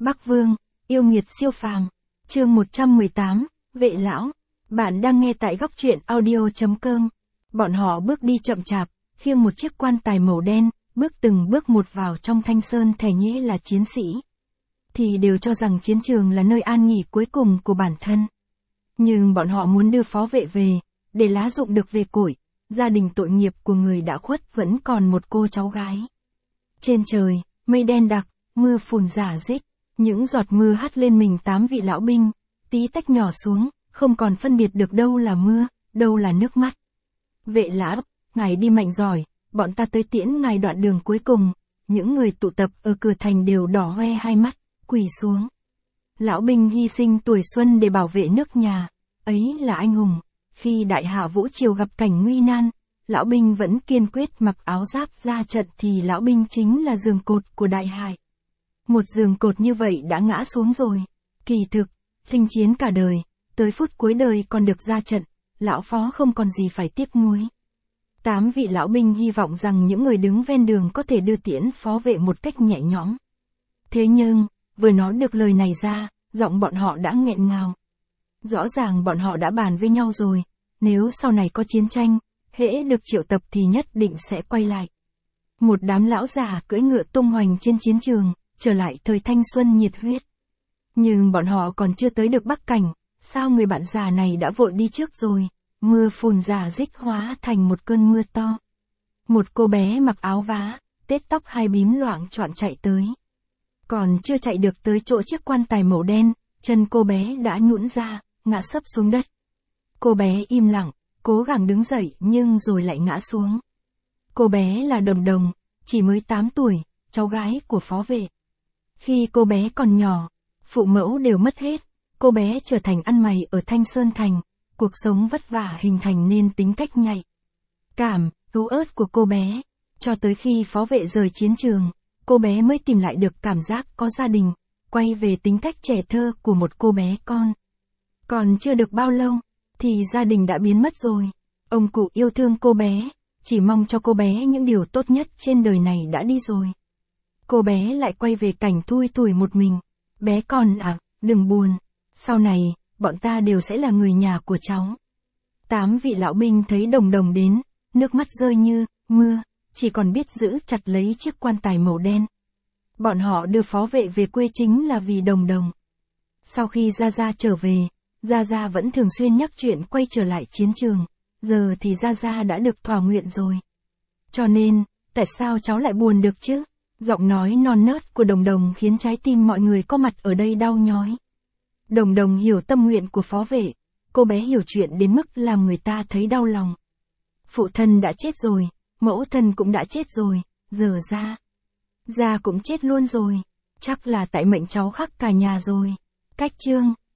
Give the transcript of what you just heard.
Bắc Vương, yêu nghiệt siêu phàm. Chương 118, Vệ lão. Bạn đang nghe tại góc truyện audio.com. Bọn họ bước đi chậm chạp, khiêng một chiếc quan tài màu đen, bước từng bước một vào trong Thanh Sơn thề nhẽ là chiến sĩ. Thì đều cho rằng chiến trường là nơi an nghỉ cuối cùng của bản thân. Nhưng bọn họ muốn đưa Phó Vệ về, để lá dụng được về cội, gia đình tội nghiệp của người đã khuất vẫn còn một cô cháu gái. Trên trời, mây đen đặc, mưa phùn rả rích, những giọt mưa hắt lên mình 8 vị lão binh, tí tách nhỏ xuống, không còn phân biệt được đâu là mưa, đâu là nước mắt. Vệ lão, ngài đi mạnh giỏi, bọn ta tới tiễn ngài đoạn đường cuối cùng. Những người tụ tập ở cửa thành đều đỏ hoe hai mắt, quỳ xuống. Lão binh hy sinh tuổi xuân để bảo vệ nước nhà, ấy là anh hùng. Khi đại hạ vũ triều gặp cảnh nguy nan, lão binh vẫn kiên quyết mặc áo giáp ra trận thì lão binh chính là giường cột của đại hải. Một giường cột như vậy đã ngã xuống rồi. Kỳ thực, chinh chiến cả đời, tới phút cuối đời còn được ra trận, lão Phó không còn gì phải tiếc nuối. 8 vị lão binh hy vọng rằng những người đứng ven đường có thể đưa tiễn Phó Vệ một cách nhẹ nhõm. Thế nhưng, vừa nói được lời này ra, giọng bọn họ đã nghẹn ngào. Rõ ràng bọn họ đã bàn với nhau rồi, nếu sau này có chiến tranh, hễ được triệu tập thì nhất định sẽ quay lại. Một đám lão già cưỡi ngựa tung hoành trên chiến trường, trở lại thời thanh xuân nhiệt huyết. Nhưng bọn họ còn chưa tới được Bắc Cảnh, sao người bạn già này đã vội đi trước rồi, mưa phùn rả rích hóa thành một cơn mưa to. Một cô bé mặc áo vá, tết tóc hai bím loạng choạng chạy tới. Còn chưa chạy được tới chỗ chiếc quan tài màu đen, chân cô bé đã nhũn ra, ngã sấp xuống đất. Cô bé im lặng, cố gắng đứng dậy nhưng rồi lại ngã xuống. Cô bé là Đồng Đồng, chỉ mới 8 tuổi, cháu gái của Phó Vệ. Khi cô bé còn nhỏ, phụ mẫu đều mất hết, cô bé trở thành ăn mày ở Thanh Sơn Thành, cuộc sống vất vả hình thành nên tính cách nhạy cảm, yếu ớt của cô bé. Cho tới khi Phó Vệ rời chiến trường, cô bé mới tìm lại được cảm giác có gia đình, quay về tính cách trẻ thơ của một cô bé con. Còn chưa được bao lâu, thì gia đình đã biến mất rồi. Ông cụ yêu thương cô bé, chỉ mong cho cô bé những điều tốt nhất trên đời này đã đi rồi. Cô bé lại quay về cảnh thui thủi một mình. Bé con à, đừng buồn. Sau này, bọn ta đều sẽ là người nhà của cháu. 8 vị lão binh thấy Đồng Đồng đến, nước mắt rơi như mưa, chỉ còn biết giữ chặt lấy chiếc quan tài màu đen. Bọn họ đưa Phó Vệ về quê chính là vì Đồng Đồng. Sau khi Gia Gia trở về, Gia Gia vẫn thường xuyên nhắc chuyện quay trở lại chiến trường. Giờ thì Gia Gia đã được thỏa nguyện rồi. Cho nên, tại sao cháu lại buồn được chứ? Giọng nói non nớt của Đồng Đồng khiến trái tim mọi người có mặt ở đây đau nhói. Đồng Đồng hiểu tâm nguyện của Phó Vệ, cô bé hiểu chuyện đến mức làm người ta thấy đau lòng. Phụ thân đã chết rồi, mẫu thân cũng đã chết rồi, giờ Gia cũng chết luôn rồi. Chắc là tại mệnh cháu khắc cả nhà rồi. Cách chương